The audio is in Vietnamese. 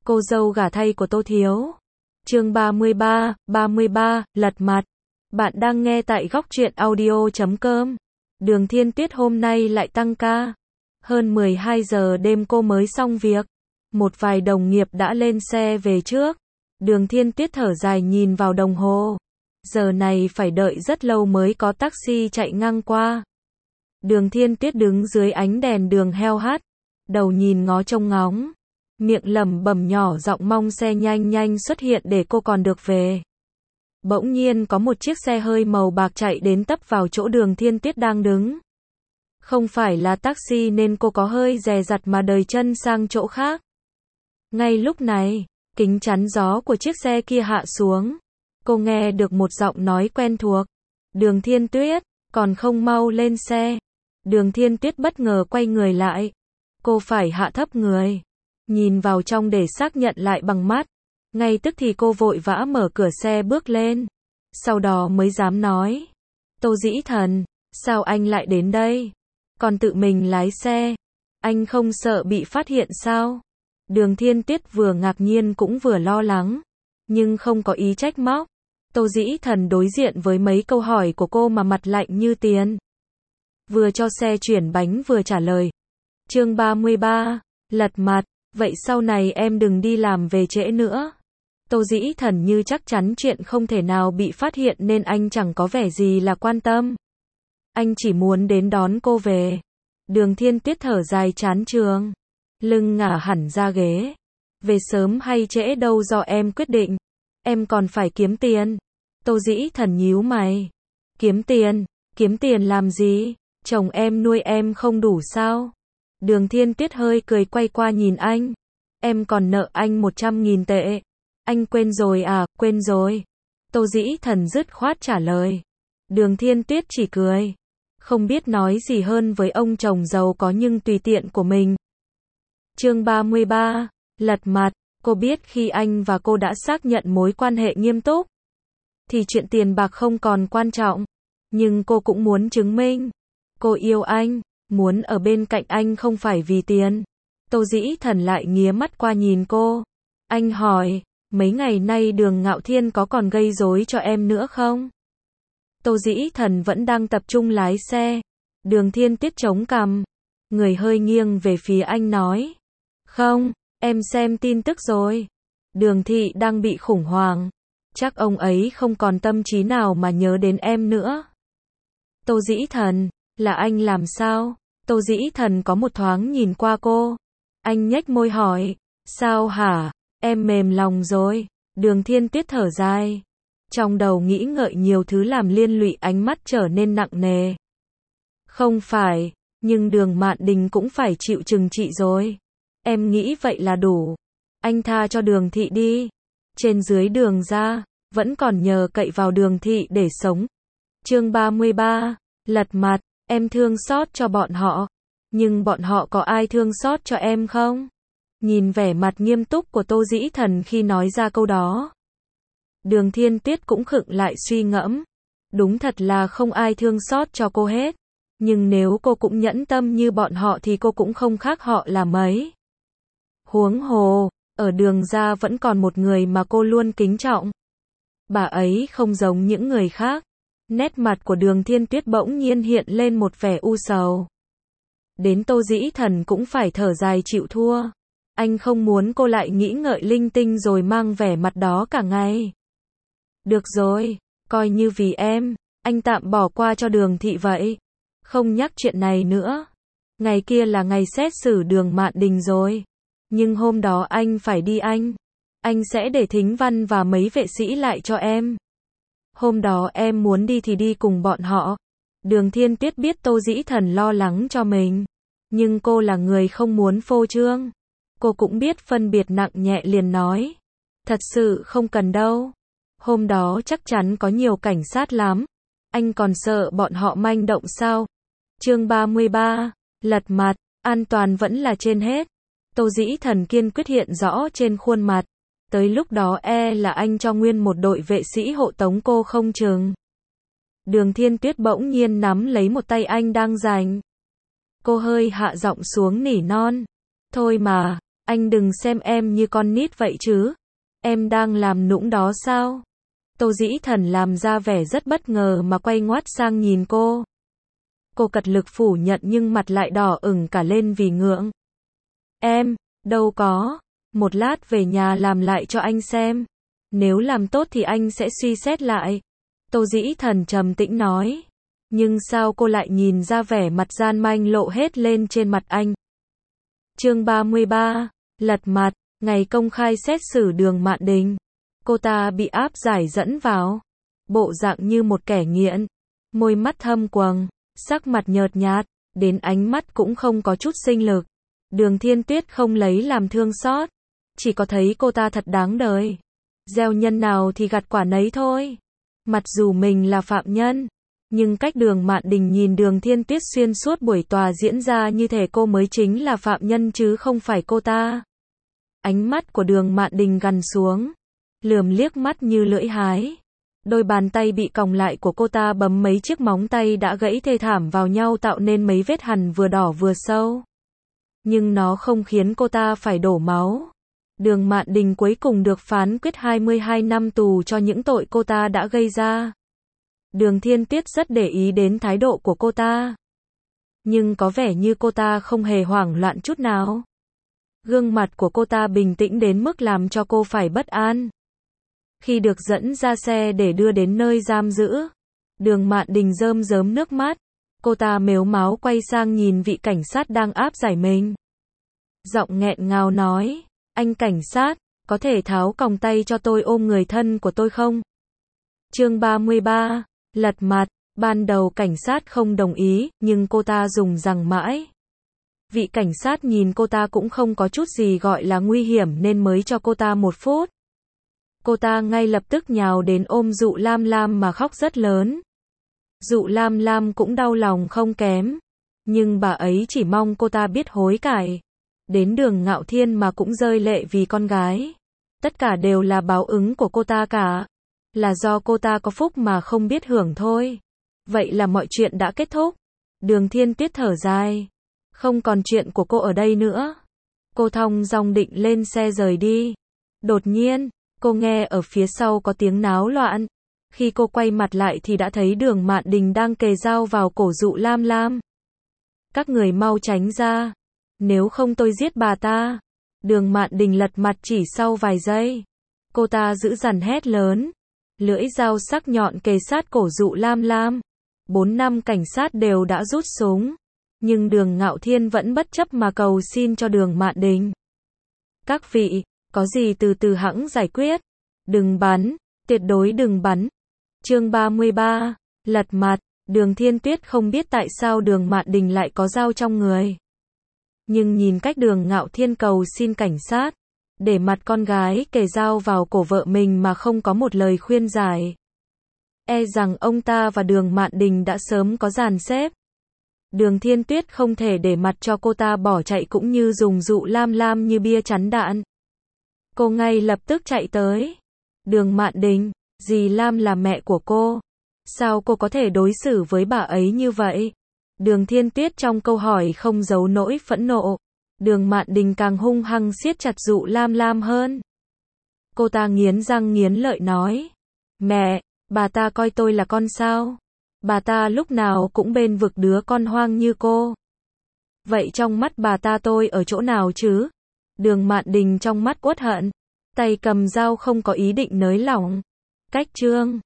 Cô dâu gả thay của Tô Thiếu. Chương 33, lật mặt. Bạn đang nghe tại góc truyện audio.com. Đường Thiên Tuyết hôm nay lại tăng ca. Hơn 12 giờ đêm cô mới xong việc. Một vài đồng nghiệp đã lên xe về trước. Đường Thiên Tuyết thở dài nhìn vào đồng hồ. Giờ này phải đợi rất lâu mới có taxi chạy ngang qua. Đường Thiên Tuyết đứng dưới ánh đèn đường heo hắt, đầu nhìn ngó trông ngóng, miệng lẩm bẩm nhỏ giọng mong xe nhanh nhanh xuất hiện để cô còn được về. Bỗng nhiên có một chiếc xe hơi màu bạc chạy đến tấp vào chỗ Đường Thiên Tuyết đang đứng. Không phải là taxi nên cô có hơi dè dặt mà đời chân sang chỗ khác. Ngay lúc này, kính chắn gió của chiếc xe kia hạ xuống. Cô nghe được một giọng nói quen thuộc. Đường Thiên Tuyết, còn không mau lên xe. Đường Thiên Tuyết bất ngờ quay người lại. Cô phải hạ thấp người, nhìn vào trong để xác nhận lại bằng mắt. Ngay tức thì cô vội vã mở cửa xe bước lên. Sau đó mới dám nói. Tô Dĩ Thần, sao anh lại đến đây? Còn tự mình lái xe. Anh không sợ bị phát hiện sao? Đường Thiên Tuyết vừa ngạc nhiên cũng vừa lo lắng. Nhưng không có ý trách móc. Tô Dĩ Thần đối diện với mấy câu hỏi của cô mà mặt lạnh như tiền. Vừa cho xe chuyển bánh vừa trả lời. Chương 33, lật mặt. Vậy sau này em đừng đi làm về trễ nữa. Tô Dĩ Thần như chắc chắn chuyện không thể nào bị phát hiện nên anh chẳng có vẻ gì là quan tâm. Anh chỉ muốn đến đón cô về. Đường Thiên Tuyết thở dài chán chường, lưng ngả hẳn ra ghế. Về sớm hay trễ đâu do em quyết định. Em còn phải kiếm tiền. Tô Dĩ Thần nhíu mày. Kiếm tiền làm gì? Chồng em nuôi em không đủ sao? Đường Thiên Tuyết hơi cười quay qua nhìn anh. Em còn nợ anh 100.000 tệ. Anh quên rồi à? Quên rồi. Tô Dĩ Thần dứt khoát trả lời. Đường Thiên Tuyết chỉ cười. Không biết nói gì hơn với ông chồng giàu có nhưng tùy tiện của mình. Chương 33, lật mặt. Cô biết khi anh và cô đã xác nhận mối quan hệ nghiêm túc, thì chuyện tiền bạc không còn quan trọng. Nhưng cô cũng muốn chứng minh. Cô yêu anh, muốn ở bên cạnh anh không phải vì tiền. Tô Dĩ Thần lại nghía mắt qua nhìn cô. Anh hỏi, mấy ngày nay Đường Ngạo Thiên có còn gây rối cho em nữa không? Tô Dĩ Thần vẫn đang tập trung lái xe. Đường Thiên Tuyết chống cằm, người hơi nghiêng về phía anh nói. Không, em xem tin tức rồi. Đường Thị đang bị khủng hoảng. Chắc ông ấy không còn tâm trí nào mà nhớ đến em nữa. Tô Dĩ Thần, là anh làm sao? Tô Dĩ Thần có một thoáng nhìn qua cô. Anh nhếch môi hỏi, sao hả? Em mềm lòng rồi. Đường Thiên Tuyết thở dài. Trong đầu nghĩ ngợi nhiều thứ làm liên lụy, ánh mắt trở nên nặng nề. Không phải, nhưng Đường Mạn Đình cũng phải chịu trừng trị rồi. Em nghĩ vậy là đủ. Anh tha cho Đường Thị đi. Trên dưới Đường ra, vẫn còn nhờ cậy vào Đường Thị để sống. Chương 33, lật mặt. Em thương xót cho bọn họ. Nhưng bọn họ có ai thương xót cho em không? Nhìn vẻ mặt nghiêm túc của Tô Dĩ Thần khi nói ra câu đó, Đường Thiên Tuyết cũng khựng lại suy ngẫm. Đúng thật là không ai thương xót cho cô hết. Nhưng nếu cô cũng nhẫn tâm như bọn họ thì cô cũng không khác họ là mấy. Huống hồ, ở Đường ra vẫn còn một người mà cô luôn kính trọng. Bà ấy không giống những người khác. Nét mặt của Đường Thiên Tuyết bỗng nhiên hiện lên một vẻ u sầu. Đến Tô Dĩ Thần cũng phải thở dài chịu thua. Anh không muốn cô lại nghĩ ngợi linh tinh rồi mang vẻ mặt đó cả ngày. Được rồi, coi như vì em, anh tạm bỏ qua cho Đường Thị vậy. Không nhắc chuyện này nữa. Ngày kia là ngày xét xử Đường Mạn Đình rồi. Nhưng hôm đó anh phải đi anh sẽ để Thính Văn và mấy vệ sĩ lại cho em. Hôm đó em muốn đi thì đi cùng bọn họ. Đường Thiên Tuyết biết Tô Dĩ Thần lo lắng cho mình. Nhưng cô là người không muốn phô trương. Cô cũng biết phân biệt nặng nhẹ liền nói. Thật sự không cần đâu. Hôm đó chắc chắn có nhiều cảnh sát lắm. Anh còn sợ bọn họ manh động sao? Chương 33, lật mặt. An toàn vẫn là trên hết. Tô Dĩ Thần kiên quyết hiện rõ trên khuôn mặt. Tới lúc đó là anh cho nguyên một đội vệ sĩ hộ tống cô không chừng. Đường Thiên Tuyết bỗng nhiên nắm lấy một tay anh đang giành. Cô hơi hạ giọng xuống nỉ non. Thôi mà, Anh đừng xem em như con nít vậy chứ. Em đang làm nũng đó sao? Tô Dĩ Thần làm ra vẻ rất bất ngờ mà quay ngoắt sang nhìn cô. Cô cật lực phủ nhận nhưng mặt lại đỏ ửng cả lên vì ngượng. Em, đâu có. Một lát về nhà làm lại cho anh xem. Nếu làm tốt thì anh sẽ suy xét lại. Tô Dĩ Thần trầm tĩnh nói. Nhưng sao cô lại nhìn ra vẻ mặt gian manh lộ hết lên trên mặt anh? Chương 33, lật mặt, ngày công khai xét xử Đường Mạn Đình. Cô ta bị áp giải dẫn vào. Bộ dạng như một kẻ nghiện. Môi mắt thâm quầng, sắc mặt nhợt nhạt, đến ánh mắt cũng không có chút sinh lực. Đường Thiên Tuyết không lấy làm thương xót. Chỉ có thấy cô ta thật đáng đời. Gieo nhân nào thì gặt quả nấy thôi. Mặc dù mình là phạm nhân, nhưng cách Đường Mạn Đình nhìn Đường Thiên Tuyết xuyên suốt buổi tòa diễn ra như thể cô mới chính là phạm nhân chứ không phải cô ta. Ánh mắt của Đường Mạn Đình gằn xuống, lườm liếc mắt như lưỡi hái. Đôi bàn tay bị còng lại của cô ta bấm mấy chiếc móng tay đã gãy thê thảm vào nhau tạo nên mấy vết hằn vừa đỏ vừa sâu. Nhưng nó không khiến cô ta phải đổ máu. Đường Mạn Đình cuối cùng được phán quyết 22 năm tù cho những tội cô ta đã gây ra. Đường Thiên Tuyết rất để ý đến thái độ của cô ta. Nhưng có vẻ như cô ta không hề hoảng loạn chút nào. Gương mặt của cô ta bình tĩnh đến mức làm cho cô phải bất an. Khi được dẫn ra xe để đưa đến nơi giam giữ, Đường Mạn Đình rơm rớm nước mắt. Cô ta mếu máo quay sang nhìn vị cảnh sát đang áp giải mình. Giọng nghẹn ngào nói, anh cảnh sát, có thể tháo còng tay cho tôi ôm người thân của tôi không? Chương 33, lật mặt, ban đầu cảnh sát không đồng ý, nhưng cô ta dùng rằng mãi. Vị cảnh sát nhìn cô ta cũng không có chút gì gọi là nguy hiểm nên mới cho cô ta 1 phút. Cô ta ngay lập tức nhào đến ôm Dụ Lam Lam mà khóc rất lớn. Dụ Lam Lam cũng đau lòng không kém, nhưng bà ấy chỉ mong cô ta biết hối cải. Đến Đường Ngạo Thiên mà cũng rơi lệ vì con gái. Tất cả đều là báo ứng của cô ta cả. Là do cô ta có phúc mà không biết hưởng thôi. Vậy là mọi chuyện đã kết thúc. Đường Thiên Tuyết thở dài. Không còn chuyện của cô ở đây nữa. Cô thong dong định lên xe rời đi. Đột nhiên, cô nghe ở phía sau có tiếng náo loạn. Khi cô quay mặt lại thì đã thấy Đường Mạn Đình đang kề dao vào cổ Dụ Lam Lam. Các người mau tránh ra. Nếu không tôi giết bà ta. Đường Mạn Đình lật mặt chỉ sau vài giây. Cô ta giữ dằn hét lớn. Lưỡi dao sắc nhọn kề sát cổ Dụ Lam Lam. 4 năm cảnh sát đều đã rút súng. Nhưng Đường Ngạo Thiên vẫn bất chấp mà cầu xin cho Đường Mạn Đình. Các vị, có gì từ từ hẵng giải quyết. Đừng bắn, tuyệt đối đừng bắn. Chương 33, lật mặt. Đường Thiên Tuyết không biết tại sao Đường Mạn Đình lại có dao trong người. Nhưng nhìn cách Đường Ngạo Thiên cầu xin cảnh sát, để mặt con gái kề dao vào cổ vợ mình mà không có một lời khuyên giải. E rằng ông ta và Đường Mạn Đình đã sớm có dàn xếp. Đường Thiên Tuyết không thể để mặt cho cô ta bỏ chạy cũng như dùng Dụ Lam Lam như bia chắn đạn. Cô ngay lập tức chạy tới. Đường Mạn Đình, dì Lam là mẹ của cô. Sao cô có thể đối xử với bà ấy như vậy? Đường Thiên Tuyết trong câu hỏi không giấu nỗi phẫn nộ. Đường Mạn Đình càng hung hăng siết chặt Dụ Lam Lam hơn. Cô ta nghiến răng nghiến lợi nói. Mẹ, bà ta coi tôi là con sao? Bà ta lúc nào cũng bênh vực đứa con hoang như cô. Vậy trong mắt bà ta tôi ở chỗ nào chứ? Đường Mạn Đình trong mắt uất hận. Tay cầm dao không có ý định nới lỏng. Cách chương